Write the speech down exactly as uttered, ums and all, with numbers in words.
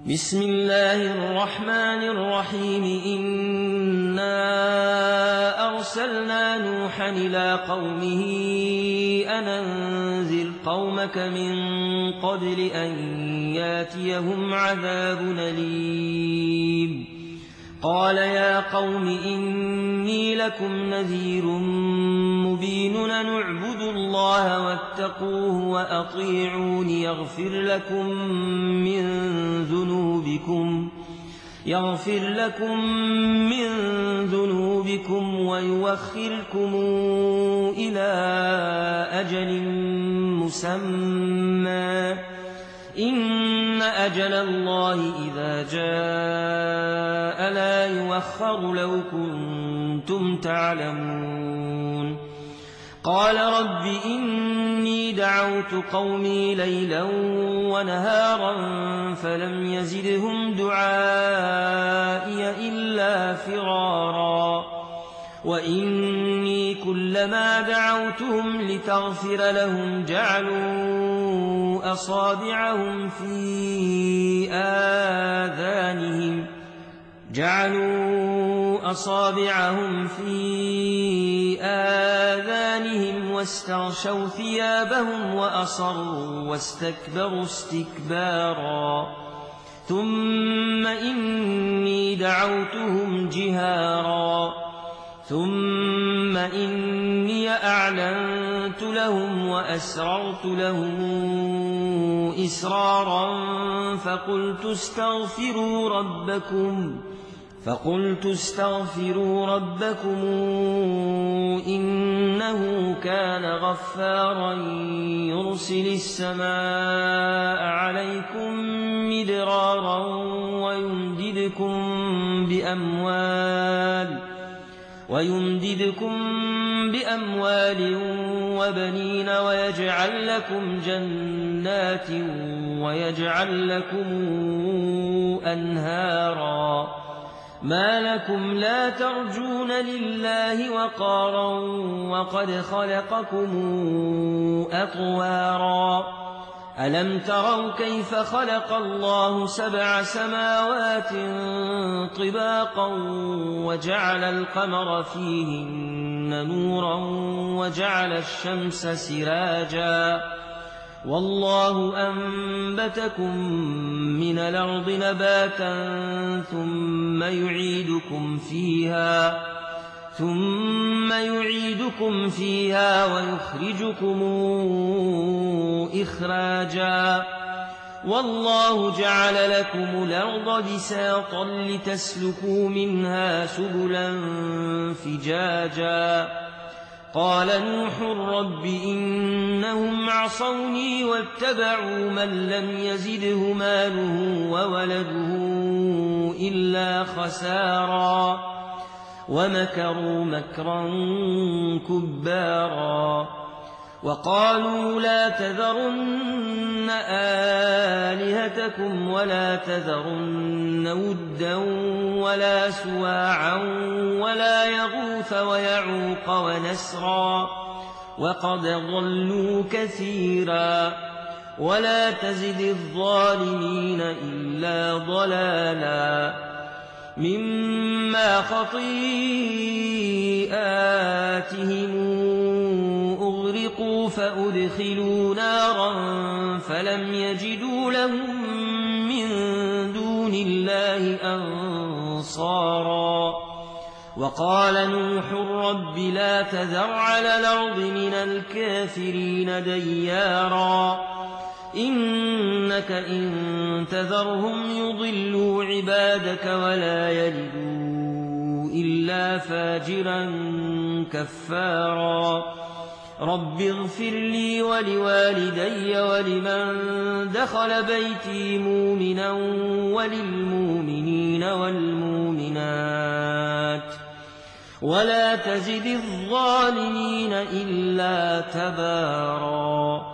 بسم الله الرحمن الرحيم إنا أرسلنا نوحا إلى قومه أن أنذر قومك من قبل أن ياتيهم عذاب أليم قال يا قوم إني لكم نذير مبين أن اعبدوا الله واتقوه وأطيعون يغفر لكم من ذنوبكم يغفر لكم من ذنوبكم ويوخركم إلى أجل مسمى إن أجل الله إذا جاء لا يؤخر لو كنتم تعلمون قال رب إني دعوت قومي ليلا ونهارا فلم يزدهم دعائي إلا فرارا وإني كلما دعوتهم لتغفر لهم جعلوا أصابعهم في آذانهم جعلوا أصابعهم في آذانهم واستغشوا ثيابهم وأصروا واستكبروا استكبارا ثم إني دعوتهم جهارا ثم إني أعلنت لهم وأسررت لهم إسرارا فقلت استغفروا ربكم فقلت استغفروا ربكم إنه كان غفارا يرسل السماء عليكم مدرارا ويمددكم بأموال ويمددكم بأموال وبنين ويجعل لكم جنات ويجعل لكم أنهارا ما لكم لا ترجون لله وقارا وقد خلقكم أطوارا ألم تروا كيف خلق الله سبع سماوات طباقا وجعل القمر فيهن نورا وجعل الشمس سراجا والله أنبتكم من الأرض نباتا ثم يعيدكم فيها ثم يعيدكم فيها ويخرجكم إخراجا والله جعل لكم الأرض بساطا لتسلكوا منها سبلا فجاجا قال نوح رب إنهم عصوني واتبعوا من لم يزده ماله وولده إلا خسارا ومكروا مكرا كبارا وقالوا لا تذرن آلهتكم ولا تذرن ودا ولا سواعا ولا يغوث ويعوق ونسرا وقد ضلوا كثيرا ولا تزد الظالمين إلا ضلالا مما خطيئاتهم أغرقوا فأدخلوا نارا فلم يجدوا لهم من دون الله أنصارا وقال نوح رب لا تذر على الأرض من الكافرين ديارا إنك إن تذرهم يضلوا عبادك ولا يلدوا إلا فاجرا كفارا رب اغفر لي ولوالدي ولمن دخل بيتي مؤمنا وللمؤمنين والمؤمنات ولا تزد الظالمين إلا تبارا